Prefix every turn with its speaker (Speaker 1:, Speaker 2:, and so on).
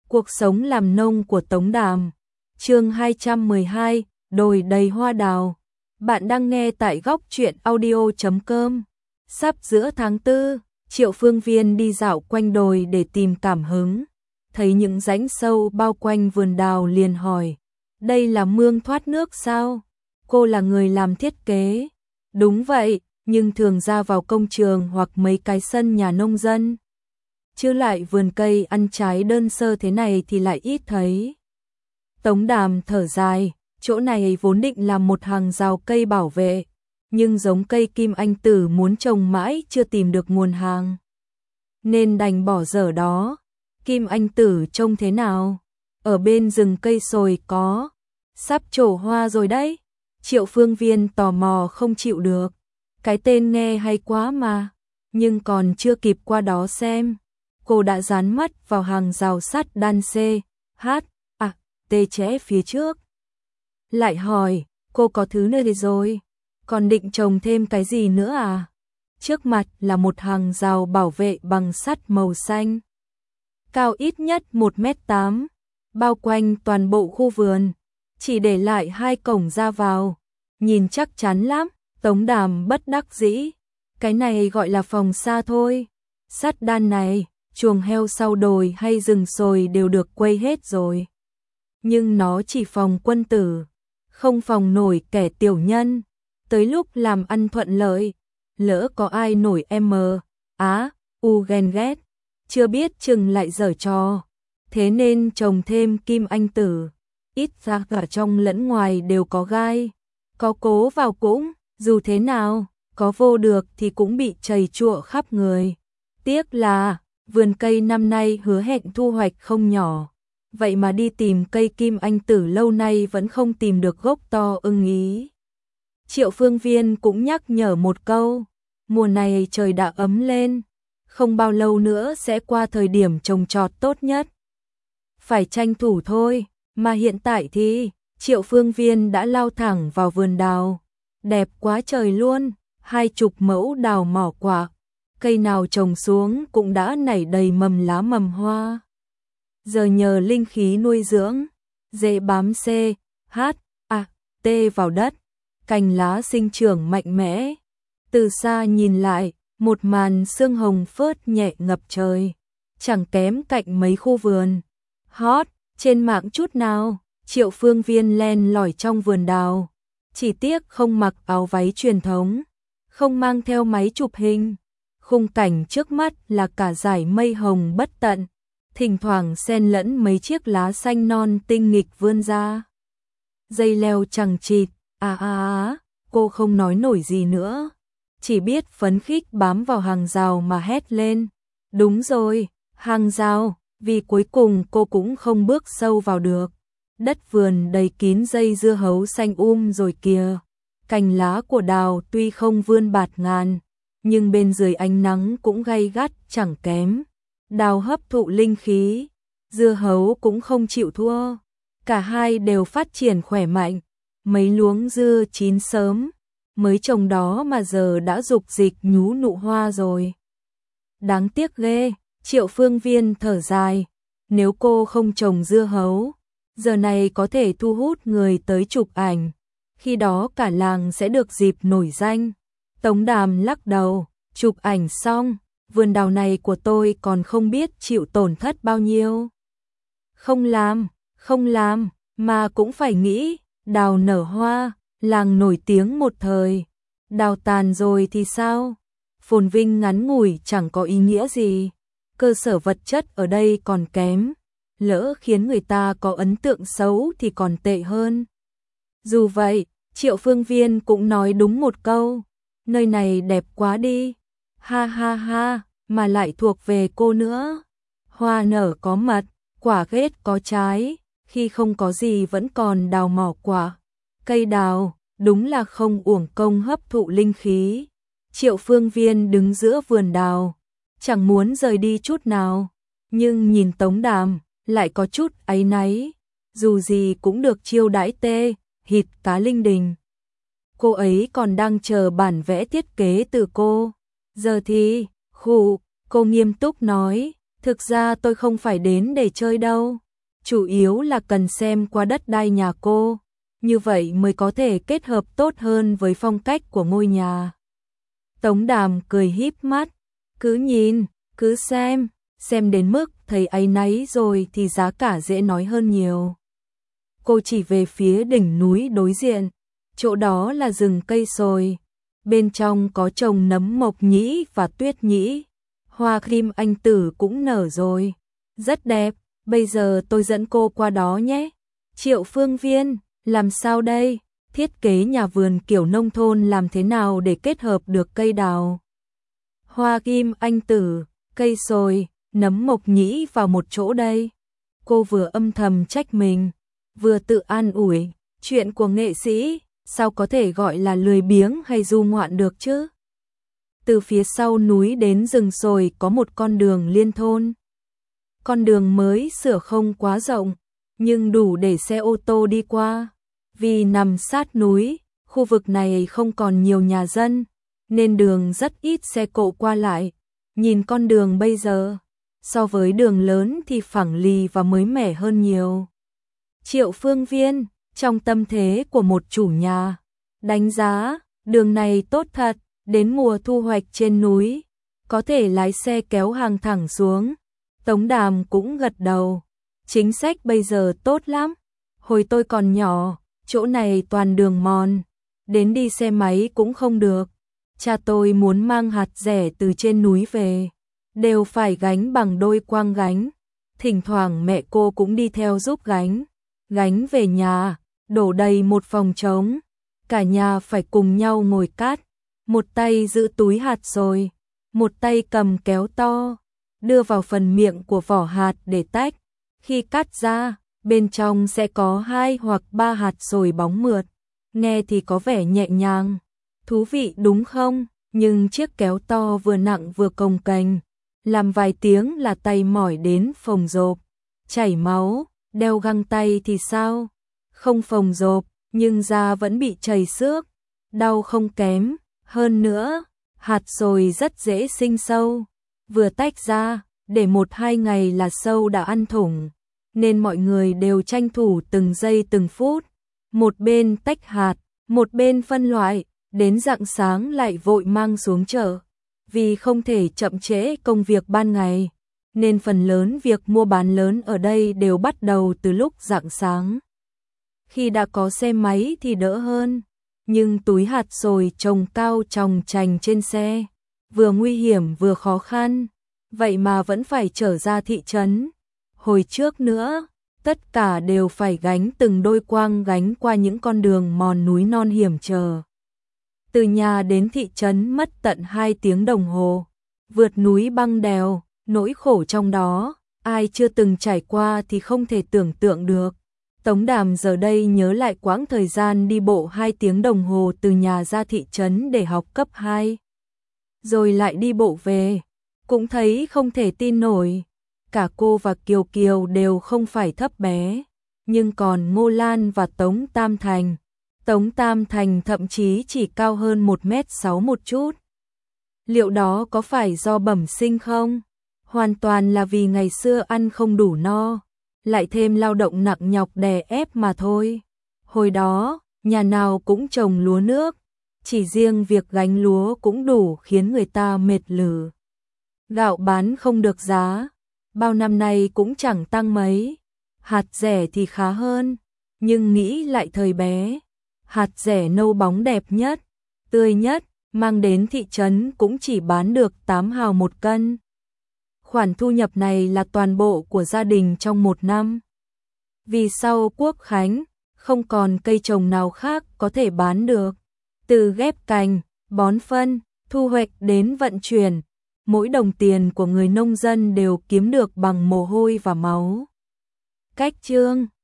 Speaker 1: Cuộc sống làm nông của Tống Đàm. Chương 212, đồi đầy hoa đào. Bạn đang nghe tại góc truyện audio.com. Sắp giữa tháng 4, Triệu Phương Viên đi dạo quanh đồi để tìm cảm hứng. Thấy những rãnh sâu bao quanh vườn đào liền hỏi, đây là mương thoát nước sao? Cô là người làm thiết kế. Đúng vậy, nhưng thường ra vào công trường hoặc mấy cái sân nhà nông dân. Chứ lại vườn cây ăn trái đơn sơ thế này thì lại ít thấy. Tống Đàm thở dài, chỗ này vốn định làm một hàng rào cây bảo vệ, nhưng giống cây Kim Anh Tử muốn trồng mãi chưa tìm được nguồn hàng, nên đành bỏ dở đó. Kim Anh Tử trông thế nào? Ở bên rừng cây sồi có, sắp trổ hoa rồi đấy. Triệu Phương Viên tò mò không chịu được. Cái tên nghe hay quá mà, nhưng còn chưa kịp qua đó xem, cô đã dán mắt vào hàng rào sắt đan C, H, A, T chẽ phía trước. Lại hỏi, cô có thứ nơi rồi, còn định trồng thêm cái gì nữa à? Trước mặt là một hàng rào bảo vệ bằng sắt màu xanh, cao ít nhất 1m8, bao quanh toàn bộ khu vườn, chỉ để lại 2 cổng ra vào, nhìn chắc chắn lắm. Tống Đàm bất đắc dĩ, cái này gọi là phòng xa thôi. Sắt đan này, chuồng heo sau đồi hay rừng sồi đều được quây hết rồi. Nhưng nó chỉ phòng quân tử, không phòng nổi kẻ tiểu nhân. Tới lúc làm ăn thuận lợi, lỡ có ai nổi U ghen ghét, chưa biết chừng lại giở trò. Thế nên trồng thêm Kim Anh Tử, ít ra cả trong lẫn ngoài đều có gai, có cố vào cũng. Dù thế nào, có vô được thì cũng bị trầy trụa khắp người. Tiếc là, vườn cây năm nay hứa hẹn thu hoạch không nhỏ. Vậy mà đi tìm cây Kim Anh Tử lâu nay vẫn không tìm được gốc to ưng ý. Triệu Phương Viên cũng nhắc nhở một câu, mùa này trời đã ấm lên, không bao lâu nữa sẽ qua thời điểm trồng trọt tốt nhất. Phải tranh thủ thôi, mà hiện tại thì, Triệu Phương Viên đã lao thẳng vào vườn đào. Đẹp quá trời luôn, 20 mẫu đào mỏ quả, cây nào trồng xuống cũng đã nảy đầy mầm lá mầm hoa. Giờ nhờ linh khí nuôi dưỡng, rễ bám C, H, A, T vào đất, cành lá sinh trưởng mạnh mẽ. Từ xa nhìn lại, một màn sương hồng phớt nhẹ ngập trời, chẳng kém cạnh mấy khu vườn hot trên mạng chút nào. Triệu Phương Viên len lỏi trong vườn đào. Chỉ tiếc không mặc áo váy truyền thống, không mang theo máy chụp hình. Khung cảnh trước mắt là cả dải mây hồng bất tận, thỉnh thoảng xen lẫn mấy chiếc lá xanh non tinh nghịch vươn ra. Dây leo chằng chịt, cô không nói nổi gì nữa, chỉ biết phấn khích bám vào hàng rào mà hét lên. Đúng rồi, hàng rào, vì cuối cùng cô cũng không bước sâu vào được. Đất vườn đầy kín dây dưa hấu xanh rồi kìa. Cành lá của đào tuy không vươn bạt ngàn, nhưng bên dưới ánh nắng cũng gay gắt chẳng kém. Đào hấp thụ linh khí, dưa hấu cũng không chịu thua. Cả hai đều phát triển khỏe mạnh. Mấy luống dưa chín sớm, mới trồng đó mà giờ đã rục rịch nhú nụ hoa rồi. Đáng tiếc ghê, Triệu Phương Viên thở dài. Nếu cô không trồng dưa hấu, giờ này có thể thu hút người tới chụp ảnh, khi đó cả làng sẽ được dịp nổi danh. Tống Đàm lắc đầu, chụp ảnh xong, vườn đào này của tôi còn không biết chịu tổn thất bao nhiêu. Không làm, mà cũng phải nghĩ, đào nở hoa, làng nổi tiếng một thời. Đào tàn rồi thì sao? Phồn vinh ngắn ngủi chẳng có ý nghĩa gì. Cơ sở vật chất ở đây còn kém. Lỡ khiến người ta có ấn tượng xấu thì còn tệ hơn. Dù vậy, Triệu Phương Viên cũng nói đúng một câu, nơi này đẹp quá đi. Ha ha ha, mà lại thuộc về cô nữa. Hoa nở có mật, quả ghét có trái, khi không có gì vẫn còn đào mỏ quả. Cây đào, đúng là không uổng công hấp thụ linh khí. Triệu Phương Viên đứng giữa vườn đào, chẳng muốn rời đi chút nào, nhưng nhìn Tống Đàm lại có chút áy náy, dù gì cũng được chiêu đãi thịt cá linh đình. Cô ấy còn đang chờ bản vẽ thiết kế từ cô. Giờ thì, cô nghiêm túc nói, Thực ra tôi không phải đến để chơi đâu, chủ yếu là cần xem qua đất đai nhà cô, như vậy mới có thể kết hợp tốt hơn với phong cách của ngôi nhà. Tống Đàm cười híp mắt, cứ nhìn, cứ xem đến mức thấy áy náy rồi thì giá cả dễ nói hơn nhiều. Cô chỉ về phía đỉnh núi đối diện, chỗ đó là rừng cây sồi, bên trong có trồng nấm mộc nhĩ và tuyết nhĩ, hoa kim anh tử cũng nở rồi, rất đẹp, bây giờ tôi dẫn cô qua đó nhé. Triệu Phương Viên, làm sao đây? Thiết kế nhà vườn kiểu nông thôn làm thế nào để kết hợp được cây đào, hoa kim anh tử, cây sồi, nấm mộc nhĩ vào một chỗ đây? Cô vừa âm thầm trách mình, vừa tự an ủi, chuyện của nghệ sĩ, sao có thể gọi là lười biếng hay du ngoạn được chứ? Từ phía sau núi đến rừng sồi có một con đường liên thôn. Con đường mới sửa không quá rộng, nhưng đủ để xe ô tô đi qua. Vì nằm sát núi, khu vực này không còn nhiều nhà dân, nên đường rất ít xe cộ qua lại. Nhìn con đường bây giờ, so với đường lớn thì phẳng lì và mới mẻ hơn nhiều. Triệu Phương Viên, trong tâm thế của một chủ nhà, đánh giá, đường này tốt thật, đến mùa thu hoạch trên núi, có thể lái xe kéo hàng thẳng xuống. Tống Đàm cũng gật đầu, chính sách bây giờ tốt lắm, hồi tôi còn nhỏ, chỗ này toàn đường mòn, đến đi xe máy cũng không được. Cha tôi muốn mang hạt dẻ từ trên núi về, đều phải gánh bằng đôi quang gánh, thỉnh thoảng mẹ cô cũng đi theo giúp gánh về nhà, đổ đầy một phòng trống, cả nhà phải cùng nhau ngồi cát, một tay giữ túi hạt rồi, một tay cầm kéo to, đưa vào phần miệng của vỏ hạt để tách, khi cắt ra, bên trong sẽ có 2 hoặc 3 hạt sồi bóng mượt, nghe thì có vẻ nhẹ nhàng, thú vị đúng không? Nhưng chiếc kéo to vừa nặng vừa cồng kềnh, làm vài tiếng là tay mỏi đến phồng rộp, chảy máu. Đeo găng tay thì sao? Không phồng rộp, nhưng da vẫn bị chảy xước, đau không kém. Hơn nữa, hạt sồi rất dễ sinh sâu, vừa tách ra, để 1-2 ngày là sâu đã ăn thủng, nên mọi người đều tranh thủ từng giây từng phút, một bên tách hạt, một bên phân loại, đến rạng sáng lại vội mang xuống chợ, vì không thể chậm trễ công việc ban ngày, nên phần lớn việc mua bán lớn ở đây đều bắt đầu từ lúc rạng sáng. Khi đã có xe máy thì đỡ hơn, nhưng túi hạt sồi trồng cao chòng chành trên xe, vừa nguy hiểm vừa khó khăn, vậy mà vẫn phải trở ra thị trấn. Hồi trước nữa, tất cả đều phải gánh từng đôi quang gánh qua những con đường mòn núi non hiểm trở. Từ nhà đến thị trấn mất tận 2 tiếng đồng hồ, vượt núi băng đèo, nỗi khổ trong đó, ai chưa từng trải qua thì không thể tưởng tượng được. Tống Đàm giờ đây nhớ lại quãng thời gian đi bộ 2 tiếng đồng hồ từ nhà ra thị trấn để học cấp 2. Rồi lại đi bộ về, cũng thấy không thể tin nổi. Cả cô và Kiều Kiều đều không phải thấp bé, nhưng còn Ngô Lan và Tống Tam Thành. Tống Tam Thành thậm chí chỉ cao hơn 1m6 một chút. Liệu đó có phải do bẩm sinh không? Hoàn toàn là vì ngày xưa ăn không đủ no, lại thêm lao động nặng nhọc đè ép mà thôi. Hồi đó, nhà nào cũng trồng lúa nước, chỉ riêng việc gánh lúa cũng đủ khiến người ta mệt lử. Gạo bán không được giá, bao năm nay cũng chẳng tăng mấy. Hạt dẻ thì khá hơn, nhưng nghĩ lại thời bé, hạt dẻ nâu bóng đẹp nhất, tươi nhất, mang đến thị trấn cũng chỉ bán được 8 hào một cân. Khoản thu nhập này là toàn bộ của gia đình trong 1 năm. Vì sau Quốc Khánh, không còn cây trồng nào khác có thể bán được. Từ ghép cành, bón phân, thu hoạch đến vận chuyển, mỗi đồng tiền của người nông dân đều kiếm được bằng mồ hôi và máu. Cách chương